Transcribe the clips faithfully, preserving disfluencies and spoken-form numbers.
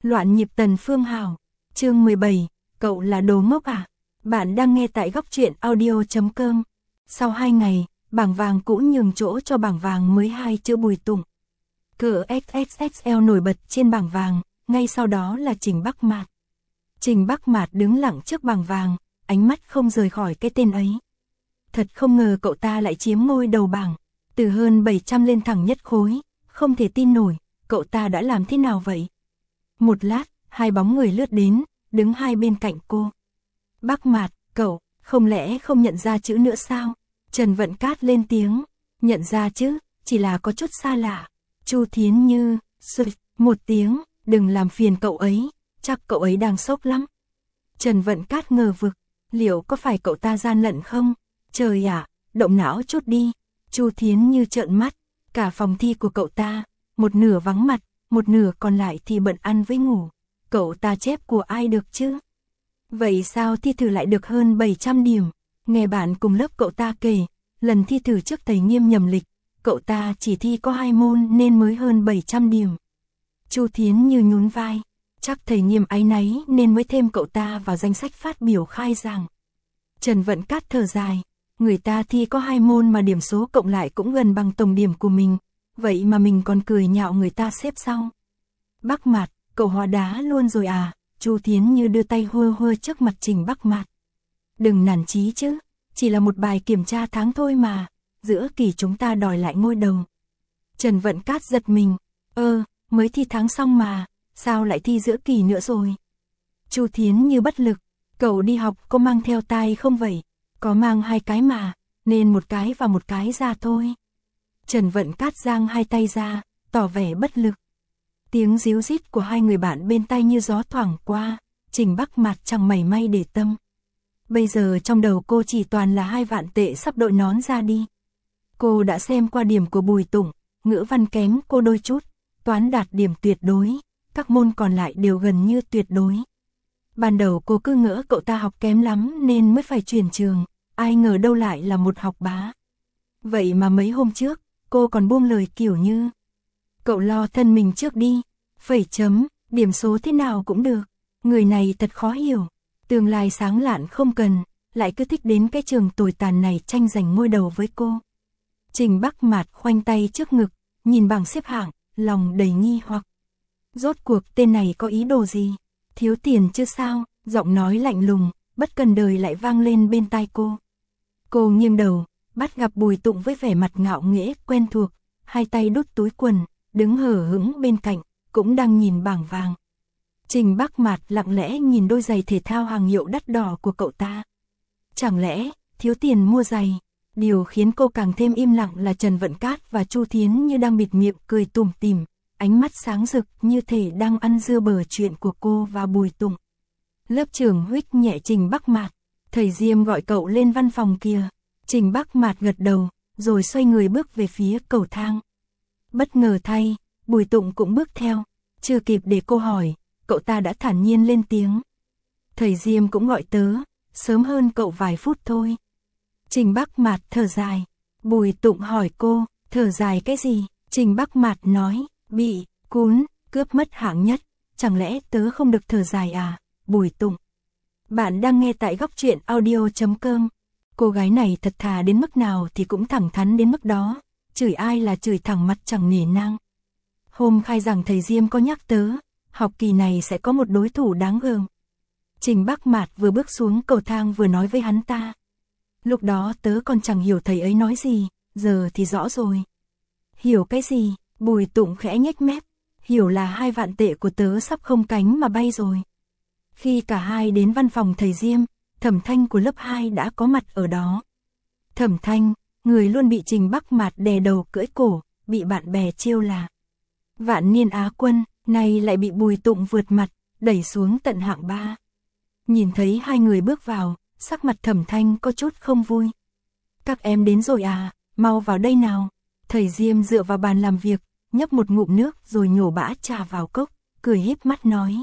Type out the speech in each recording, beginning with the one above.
Loạn nhịp Tần Phương Hảo. Chương mười bảy, cậu là đồ ngốc à? Bạn đang nghe tại góc truyện audio chấm com. Sau hai ngày, bảng vàng cũ nhường chỗ cho bảng vàng mới hai chữ Bùi Tụng. Cờ ích ích ích lờ nổi bật trên bảng vàng, ngay sau đó là Trình Bắc Mạt. Trình Bắc Mạt đứng lặng trước bảng vàng, ánh mắt không rời khỏi cái tên ấy. Thật không ngờ cậu ta lại chiếm ngôi đầu bảng, từ hơn bảy trăm lên thẳng nhất khối, không thể tin nổi, cậu ta đã làm thế nào vậy? Một lát, hai bóng người lướt đến, đứng hai bên cạnh cô. Bắc Mạt, cậu, không lẽ không nhận ra chữ nữa sao? Trần Vận Cát lên tiếng, nhận ra chứ, chỉ là có chút xa lạ. Chu Thiến Như, sụt, một tiếng, đừng làm phiền cậu ấy, chắc cậu ấy đang sốc lắm. Trần Vận Cát ngờ vực, liệu có phải cậu ta gian lận không? Trời ạ, động não chút đi. Chu Thiến Như trợn mắt, cả phòng thi của cậu ta, một nửa vắng mặt, một nửa còn lại thì bận ăn với ngủ. Cậu ta chép của ai được chứ? Vậy sao thi thử lại được hơn bảy trăm điểm? Nghe bạn cùng lớp cậu ta kể, lần thi thử trước thầy Nghiêm nhầm lịch, cậu ta chỉ thi có hai môn nên mới hơn bảy trăm điểm. Chu Thiến Như nhún vai, chắc thầy Nghiêm áy náy nên mới thêm cậu ta vào danh sách phát biểu khai giảng. Trần Vận Cát thở dài, người ta thi có hai môn mà điểm số cộng lại cũng gần bằng tổng điểm của mình, vậy mà mình còn cười nhạo người ta xếp sau. Bắc Mạt, cậu hóa đá luôn rồi à? Chu Thiến Như đưa tay hơ hơ trước mặt Trình Bắc Mạt. Đừng nản chí chứ, chỉ là một bài kiểm tra tháng thôi mà, giữa kỳ chúng ta đòi lại ngôi đầu. Trần Vận Cát giật mình, ơ, mới thi tháng xong mà, sao lại thi giữa kỳ nữa rồi? Chu Thiến Như bất lực, cậu đi học có mang theo tai không vậy? Có mang hai cái mà, nên một cái và một cái ra thôi. Trần Vận Cát giang hai tay ra, tỏ vẻ bất lực. Tiếng ríu rít của hai người bạn bên tai như gió thoảng qua, Trình Bắc Mạt chẳng mảy may để tâm. Bây giờ trong đầu cô chỉ toàn là hai vạn tệ sắp đội nón ra đi. Cô đã xem qua điểm của Bùi Tụng, ngữ văn kém cô đôi chút, toán đạt điểm tuyệt đối, các môn còn lại đều gần như tuyệt đối. Ban đầu cô cứ ngỡ cậu ta học kém lắm nên mới phải chuyển trường, ai ngờ đâu lại là một học bá. Vậy mà mấy hôm trước, cô còn buông lời kiểu như: cậu lo thân mình trước đi, phẩy chấm, điểm số thế nào cũng được. Người này thật khó hiểu, tương lai sáng lạn không cần, lại cứ thích đến cái trường tồi tàn này tranh giành ngôi đầu với cô. Trình Bắc Mạt khoanh tay trước ngực, nhìn bảng xếp hạng, lòng đầy nghi hoặc. Rốt cuộc tên này có ý đồ gì? Thiếu tiền chứ sao? Giọng nói lạnh lùng, bất cần đời lại vang lên bên tai cô. Cô nghiêng đầu, bắt gặp Bùi Tụng với vẻ mặt ngạo nghễ quen thuộc, hai tay đút túi quần, đứng hở hững bên cạnh, cũng đang nhìn bảng vàng. Trình Bắc Mạt lặng lẽ nhìn đôi giày thể thao hàng hiệu đắt đỏ của cậu ta. Chẳng lẽ thiếu tiền mua giày? Điều khiến cô càng thêm im lặng là Trần Vận Cát và Chu Thiến Như đang bịt miệng cười tủm tỉm, ánh mắt sáng rực như thể đang ăn dưa bờ chuyện của cô và Bùi Tụng. Lớp trưởng huých nhẹ Trình Bắc Mạt, thầy Diêm gọi cậu lên văn phòng kìa. Trình Bắc Mạt gật đầu, rồi xoay người bước về phía cầu thang. Bất ngờ thay, Bùi Tụng cũng bước theo, chưa kịp để cô hỏi, cậu ta đã thản nhiên lên tiếng. Thầy Diêm cũng gọi tớ, sớm hơn cậu vài phút thôi. Trình Bắc Mạt thở dài. Bùi Tụng hỏi cô, thở dài cái gì? Trình Bắc Mạt nói, bị cún cướp mất hạng nhất, chẳng lẽ tớ không được thở dài à? Bùi Tụng. Bạn đang nghe tại góc truyện audio chấm com. Cô gái này thật thà đến mức nào thì cũng thẳng thắn đến mức đó, chửi ai là chửi thẳng mặt chẳng nể nang. Hôm khai giảng thầy Diêm có nhắc tớ, học kỳ này sẽ có một đối thủ đáng gờm. Trình Bắc Mạt vừa bước xuống cầu thang vừa nói với hắn ta. Lúc đó tớ còn chẳng hiểu thầy ấy nói gì, giờ thì rõ rồi. Hiểu cái gì? Bùi Tụng khẽ nhếch mép. Hiểu là hai vạn tệ của tớ sắp không cánh mà bay rồi. Khi cả hai đến văn phòng thầy Diêm, Thẩm Thanh của lớp hai đã có mặt ở đó. Thẩm Thanh, người luôn bị Trình Bắc Mạt đè đầu cưỡi cổ, bị bạn bè trêu là vạn niên Á quân, nay lại bị Bùi Tụng vượt mặt, đẩy xuống tận hạng ba. Nhìn thấy hai người bước vào, sắc mặt Thẩm Thanh có chút không vui. Các em đến rồi à, mau vào đây nào. Thầy Diêm dựa vào bàn làm việc, nhấp một ngụm nước rồi nhổ bã trà vào cốc, cười híp mắt nói.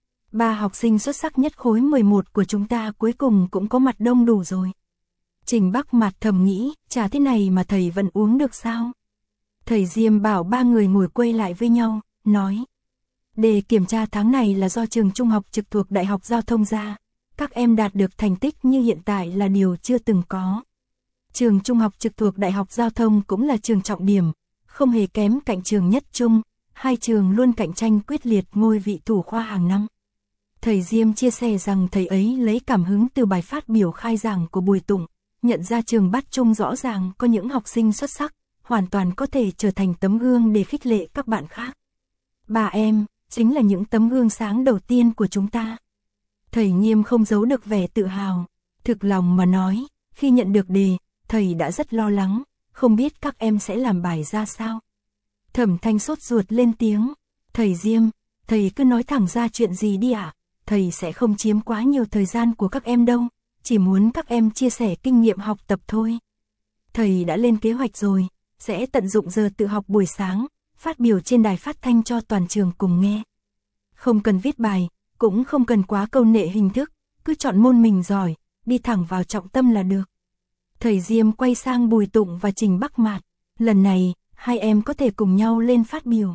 Ba học sinh xuất sắc nhất khối mười một của chúng ta cuối cùng cũng có mặt đông đủ rồi. Trình Bắc Mạt thầm nghĩ, trà thế này mà thầy vẫn uống được sao? Thầy Diêm bảo ba người ngồi quay lại với nhau, nói. Đề kiểm tra tháng này là do trường trung học trực thuộc Đại học Giao thông ra. Các em đạt được thành tích như hiện tại là điều chưa từng có. Trường trung học trực thuộc Đại học Giao thông cũng là trường trọng điểm, không hề kém cạnh trường nhất trung, hai trường luôn cạnh tranh quyết liệt ngôi vị thủ khoa hàng năm. Thầy Diêm chia sẻ rằng thầy ấy lấy cảm hứng từ bài phát biểu khai giảng của Bùi Tụng, nhận ra trường Bát Trung rõ ràng có những học sinh xuất sắc, hoàn toàn có thể trở thành tấm gương để khích lệ các bạn khác. Bà em, chính là những tấm gương sáng đầu tiên của chúng ta. Thầy Nghiêm không giấu được vẻ tự hào, thực lòng mà nói, khi nhận được đề, thầy đã rất lo lắng, không biết các em sẽ làm bài ra sao. Thẩm Thanh sốt ruột lên tiếng, thầy Diêm, thầy cứ nói thẳng ra chuyện gì đi ạ, à? Thầy sẽ không chiếm quá nhiều thời gian của các em đâu, chỉ muốn các em chia sẻ kinh nghiệm học tập thôi. Thầy đã lên kế hoạch rồi, sẽ tận dụng giờ tự học buổi sáng, phát biểu trên đài phát thanh cho toàn trường cùng nghe. Không cần viết bài, cũng không cần quá câu nệ hình thức, cứ chọn môn mình giỏi, đi thẳng vào trọng tâm là được. Thầy Diêm quay sang Bùi Tụng và Trình Bắc Mạt, lần này, hai em có thể cùng nhau lên phát biểu.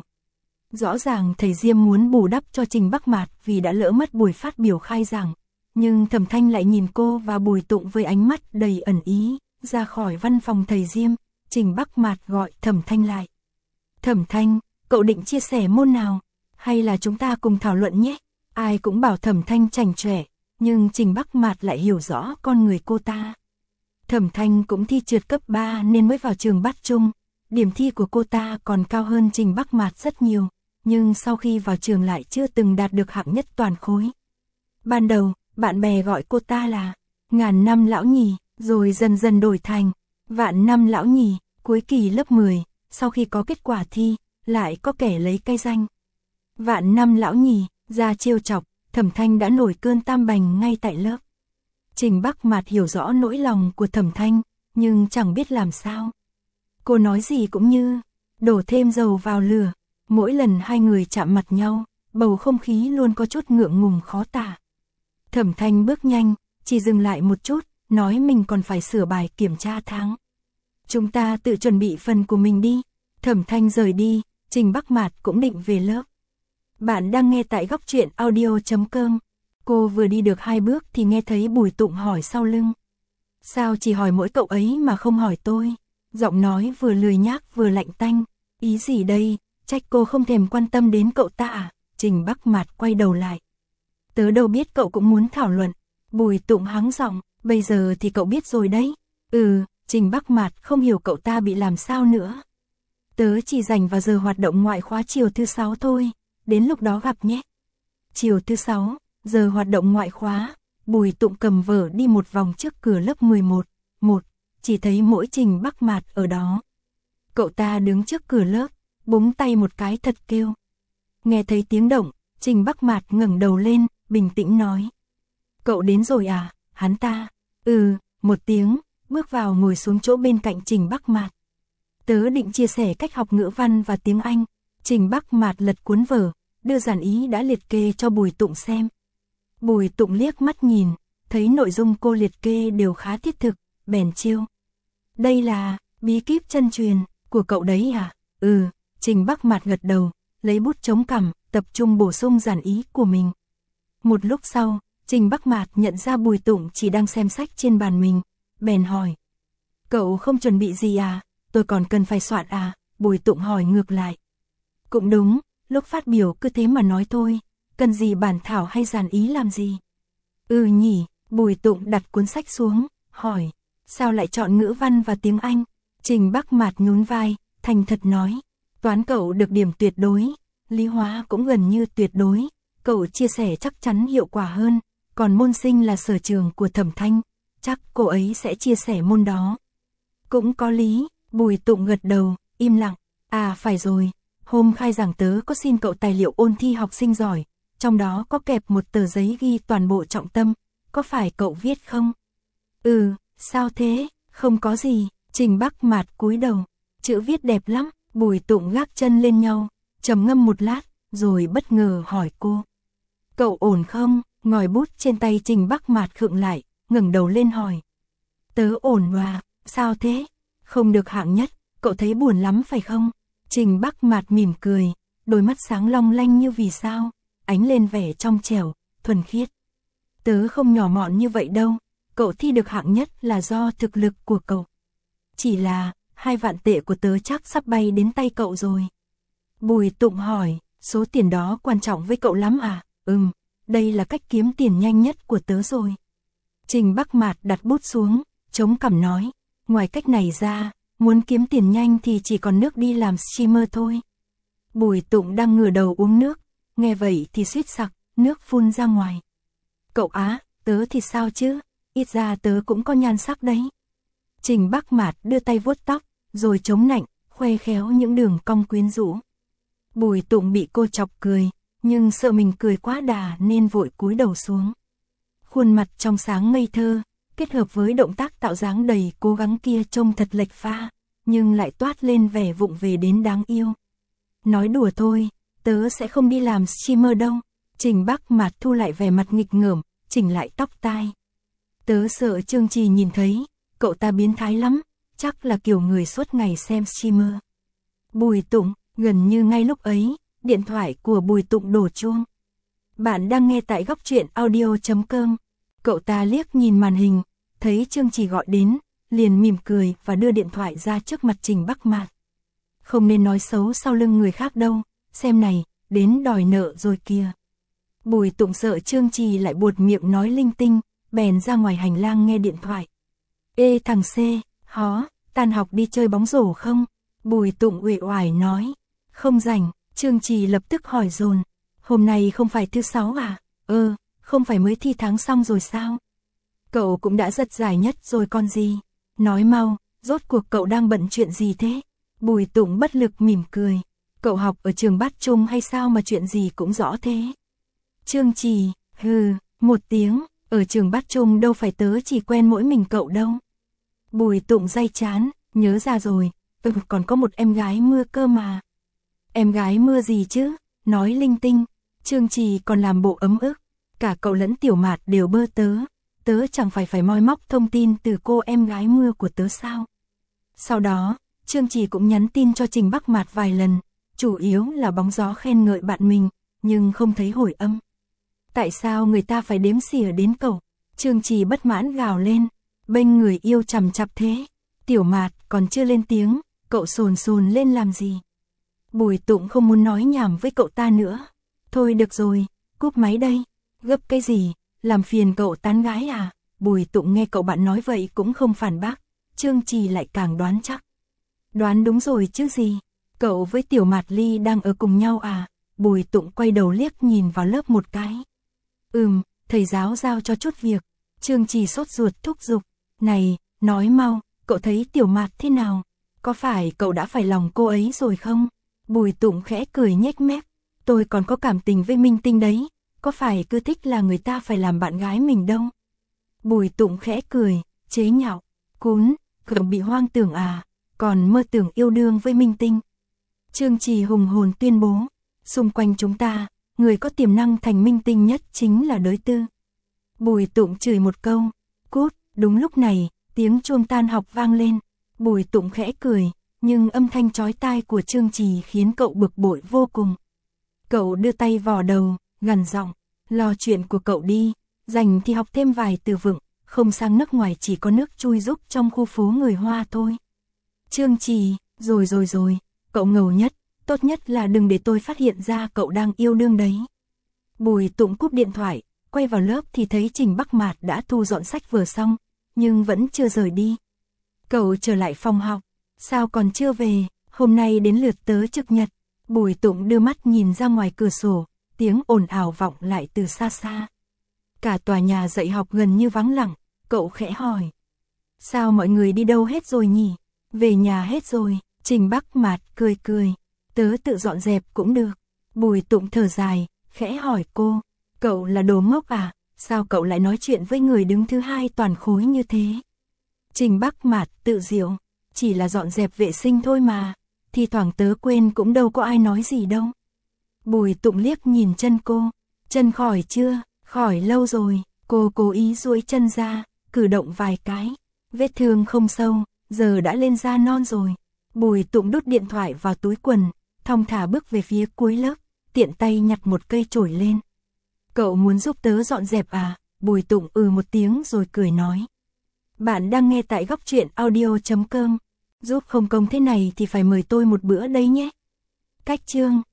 Rõ ràng thầy Diêm muốn bù đắp cho Trình Bắc Mạt vì đã lỡ mất buổi phát biểu khai giảng, nhưng Thẩm Thanh lại nhìn cô và Bùi Tụng với ánh mắt đầy ẩn ý. Ra khỏi văn phòng thầy Diêm, Trình Bắc Mạt gọi Thẩm Thanh lại. Thẩm Thanh, cậu định chia sẻ môn nào? Hay là chúng ta cùng thảo luận nhé? Ai cũng bảo Thẩm Thanh chảnh chọe, nhưng Trình Bắc Mạt lại hiểu rõ con người cô ta. Thẩm Thanh cũng thi trượt cấp ba nên mới vào trường Bát Trung. Điểm thi của cô ta còn cao hơn Trình Bắc Mạt rất nhiều, nhưng sau khi vào trường lại chưa từng đạt được hạng nhất toàn khối. Ban đầu, bạn bè gọi cô ta là ngàn năm lão nhì, rồi dần dần đổi thành vạn năm lão nhì. Cuối kỳ lớp mười, sau khi có kết quả thi, lại có kẻ lấy cái danh vạn năm lão nhì ra trêu chọc, Thẩm Thanh đã nổi cơn tam bành ngay tại lớp. Trình Bắc Mạt hiểu rõ nỗi lòng của Thẩm Thanh, nhưng chẳng biết làm sao. Cô nói gì cũng như đổ thêm dầu vào lửa, mỗi lần hai người chạm mặt nhau, bầu không khí luôn có chút ngượng ngùng khó tả. Thẩm Thanh bước nhanh, chỉ dừng lại một chút, nói mình còn phải sửa bài kiểm tra tháng. Chúng ta tự chuẩn bị phần của mình đi. Thẩm Thanh rời đi, Trình Bắc Mạt cũng định về lớp. Bạn đang nghe tại góc truyện audio chấm com. Cô vừa đi được hai bước thì nghe thấy Bùi Tụng hỏi sau lưng. Sao chỉ hỏi mỗi cậu ấy mà không hỏi tôi? Giọng nói vừa lười nhác vừa lạnh tanh. Ý gì đây? Trách cô không thèm quan tâm đến cậu ta à? Trình Bắc Mạt quay đầu lại. Tớ đâu biết cậu cũng muốn thảo luận. Bùi Tụng hắng giọng, bây giờ thì cậu biết rồi đấy. Ừ, Trình Bắc Mạt không hiểu cậu ta bị làm sao nữa. Tớ chỉ dành vào giờ hoạt động ngoại khóa chiều thứ sáu thôi, đến lúc đó gặp nhé. Chiều thứ sáu, giờ hoạt động ngoại khóa, Bùi Tụng cầm vở đi một vòng trước cửa lớp mười một, một, chỉ thấy mỗi Trình Bắc Mạt ở đó. Cậu ta đứng trước cửa lớp, búng tay một cái thật kêu. Nghe thấy tiếng động, Trình Bắc Mạt ngẩng đầu lên, bình tĩnh nói. Cậu đến rồi à, hắn ta? Ừ, một tiếng, bước vào ngồi xuống chỗ bên cạnh Trình Bắc Mạt. Tớ định chia sẻ cách học ngữ văn và tiếng Anh. Trình Bắc Mạt lật cuốn vở, đưa dàn ý đã liệt kê cho Bùi Tụng xem. Bùi Tụng liếc mắt nhìn, thấy nội dung cô liệt kê đều khá thiết thực, bèn trêu. Đây là bí kíp chân truyền của cậu đấy à? Ừ, Trình Bắc Mạt gật đầu, lấy bút chống cằm, tập trung bổ sung dàn ý của mình. Một lúc sau, Trình Bắc Mạt nhận ra Bùi Tụng chỉ đang xem sách trên bàn mình, bèn hỏi. Cậu không chuẩn bị gì à? Tôi còn cần phải soạn à? Bùi Tụng hỏi ngược lại. Cũng đúng, lúc phát biểu cứ thế mà nói thôi, cần gì bản thảo hay dàn ý làm gì? Ừ nhỉ, Bùi Tụng đặt cuốn sách xuống, hỏi. Sao lại chọn ngữ văn và tiếng Anh? Trình Bắc Mạt nhún vai, thành thật nói. Toán cậu được điểm tuyệt đối, lý hóa cũng gần như tuyệt đối, cậu chia sẻ chắc chắn hiệu quả hơn, còn môn sinh là sở trường của Thẩm Thanh, chắc cô ấy sẽ chia sẻ môn đó. Cũng có lý, Bùi Tụng gật đầu, im lặng. À phải rồi, hôm khai giảng tớ có xin cậu tài liệu ôn thi học sinh giỏi, trong đó có kẹp một tờ giấy ghi toàn bộ trọng tâm, có phải cậu viết không? Ừ, sao thế? Không có gì. Trình Bắc Mạt cúi đầu, chữ viết đẹp lắm. Bùi Tụng gác chân lên nhau, trầm ngâm một lát, rồi bất ngờ hỏi cô. Cậu ổn không? Ngòi bút trên tay Trình Bắc Mạt khựng lại, ngẩng đầu lên hỏi. Tớ ổn mà, sao thế? Không được hạng nhất, cậu thấy buồn lắm phải không? Trình Bắc Mạt mỉm cười, đôi mắt sáng long lanh như vì sao, ánh lên vẻ trong trẻo, thuần khiết. Tớ không nhỏ mọn như vậy đâu, cậu thi được hạng nhất là do thực lực của cậu. Chỉ là, hai vạn tệ của tớ chắc sắp bay đến tay cậu rồi. Bùi Tụng hỏi, số tiền đó quan trọng với cậu lắm à? Ừm, đây là cách kiếm tiền nhanh nhất của tớ rồi. Trình Bắc Mạt đặt bút xuống, chống cằm nói, ngoài cách này ra, muốn kiếm tiền nhanh thì chỉ còn nước đi làm streamer thôi. Bùi Tụng đang ngửa đầu uống nước, nghe vậy thì suýt sặc, nước phun ra ngoài. Cậu á, tớ thì sao chứ, ít ra tớ cũng có nhan sắc đấy. Trình Bắc Mạt đưa tay vuốt tóc, rồi chống nạnh, khoe khéo những đường cong quyến rũ. Bùi Tụng bị cô chọc cười, nhưng sợ mình cười quá đà nên vội cúi đầu xuống. Khuôn mặt trong sáng ngây thơ, kết hợp với động tác tạo dáng đầy cố gắng kia trông thật lệch pha, nhưng lại toát lên vẻ vụng về đến đáng yêu. Nói đùa thôi, tớ sẽ không đi làm streamer đâu. Trình Bắc Mạt thu lại vẻ mặt nghịch ngợm, chỉnh lại tóc tai. Tớ sợ Trương Trì nhìn thấy, cậu ta biến thái lắm, chắc là kiểu người suốt ngày xem streamer. Bùi Tụng, gần như ngay lúc ấy, điện thoại của Bùi Tụng đổ chuông. Bạn đang nghe tại góc truyện audio chấm com. Cậu ta liếc nhìn màn hình, thấy Trương Trì gọi đến, liền mỉm cười và đưa điện thoại ra trước mặt Trình Bắc Mạt. Không nên nói xấu sau lưng người khác đâu, xem này, đến đòi nợ rồi kìa. Bùi Tụng sợ Trương Trì lại buột miệng nói linh tinh, bèn ra ngoài hành lang nghe điện thoại. Ê thằng C, hó, tan học đi chơi bóng rổ không? Bùi Tụng uể oải nói. Không rảnh. Trương Trì lập tức hỏi dồn. Hôm nay không phải thứ sáu à? Ơ, không phải mới thi tháng xong rồi sao? Cậu cũng đã giật giải nhất rồi con gì? Nói mau, rốt cuộc cậu đang bận chuyện gì thế? Bùi Tụng bất lực mỉm cười. Cậu học ở trường Bát Trung hay sao mà chuyện gì cũng rõ thế? Trương Trì, hừ, một tiếng, ở trường Bát Trung đâu phải tớ chỉ quen mỗi mình cậu đâu. Bùi Tụng day chán, nhớ ra rồi, ừ, còn có một em gái mưa cơ mà. Em gái mưa gì chứ, nói linh tinh. Trương Trì còn làm bộ ấm ức, cả cậu lẫn Tiểu Mạt đều bơ tớ, tớ chẳng phải phải moi móc thông tin từ cô em gái mưa của tớ sao. Sau đó, Trương Trì cũng nhắn tin cho Trình Bắc Mạt vài lần, chủ yếu là bóng gió khen ngợi bạn mình, nhưng không thấy hồi âm. Tại sao người ta phải đếm xỉa đến cậu? Trương Trì bất mãn gào lên, bênh người yêu chằm chặp thế. Tiểu Mạt còn chưa lên tiếng, cậu sồn sồn lên làm gì? Bùi Tụng không muốn nói nhảm với cậu ta nữa. Thôi được rồi, cúp máy đây. Gấp cái gì, làm phiền cậu tán gái à? Bùi Tụng nghe cậu bạn nói vậy cũng không phản bác, Trương Trì lại càng đoán chắc. Đoán đúng rồi chứ gì, cậu với Tiểu Mạt Ly đang ở cùng nhau à? Bùi Tụng quay đầu liếc nhìn vào lớp một cái. Ừm, thầy giáo giao cho chút việc. Trương Trì sốt ruột thúc giục. Này, nói mau, cậu thấy Tiểu Mạt thế nào? Có phải cậu đã phải lòng cô ấy rồi không? Bùi Tụng khẽ cười nhếch mép. Tôi còn có cảm tình với Minh Tinh đấy, có phải cứ thích là người ta phải làm bạn gái mình đâu? Bùi Tụng khẽ cười, chế nhạo. Cún, cậu bị hoang tưởng à, còn mơ tưởng yêu đương với Minh Tinh. Trương Trì hùng hồn tuyên bố, xung quanh chúng ta, người có tiềm năng thành Minh Tinh nhất chính là Đới Tư. Bùi Tụng chửi một câu, cút. Đúng lúc này, tiếng chuông tan học vang lên. Bùi Tụng khẽ cười, nhưng âm thanh chói tai của Trương Trì khiến cậu bực bội vô cùng. Cậu đưa tay vò đầu, gằn giọng, lo chuyện của cậu đi, dành thì học thêm vài từ vựng, không sang nước ngoài chỉ có nước chui rúc trong khu phố người Hoa thôi. Trương Trì, rồi rồi rồi, cậu ngầu nhất, tốt nhất là đừng để tôi phát hiện ra cậu đang yêu đương đấy. Bùi Tụng cúp điện thoại, quay vào lớp thì thấy Trình Bắc Mạt đã thu dọn sách vở xong, nhưng vẫn chưa rời đi. Cậu trở lại phòng học, sao còn chưa về, hôm nay đến lượt tớ trực nhật. Bùi Tụng đưa mắt nhìn ra ngoài cửa sổ, tiếng ồn ào vọng lại từ xa xa. Cả tòa nhà dạy học gần như vắng lặng, cậu khẽ hỏi. Sao mọi người đi đâu hết rồi nhỉ? Về nhà hết rồi, Trình Bắc Mạt cười cười. Tớ tự dọn dẹp cũng được. Bùi Tụng thở dài, khẽ hỏi cô. Cậu là đồ ngốc à? Sao cậu lại nói chuyện với người đứng thứ hai toàn khối như thế? Trình Bắc Mạt tự diệu. Chỉ là dọn dẹp vệ sinh thôi mà. Thì thoảng tớ quên cũng đâu có ai nói gì đâu. Bùi Tụng liếc nhìn chân cô. Chân khỏi chưa? Khỏi lâu rồi. Cô cố ý duỗi chân ra, cử động vài cái. Vết thương không sâu, giờ đã lên da non rồi. Bùi Tụng đút điện thoại vào túi quần, thong thả bước về phía cuối lớp, tiện tay nhặt một cây chổi lên. Cậu muốn giúp tớ dọn dẹp à? Bùi Tụng ừ một tiếng rồi cười nói. Bạn đang nghe tại góc truyện audio chấm com. Giúp không công thế này thì phải mời tôi một bữa đấy nhé. Cách chương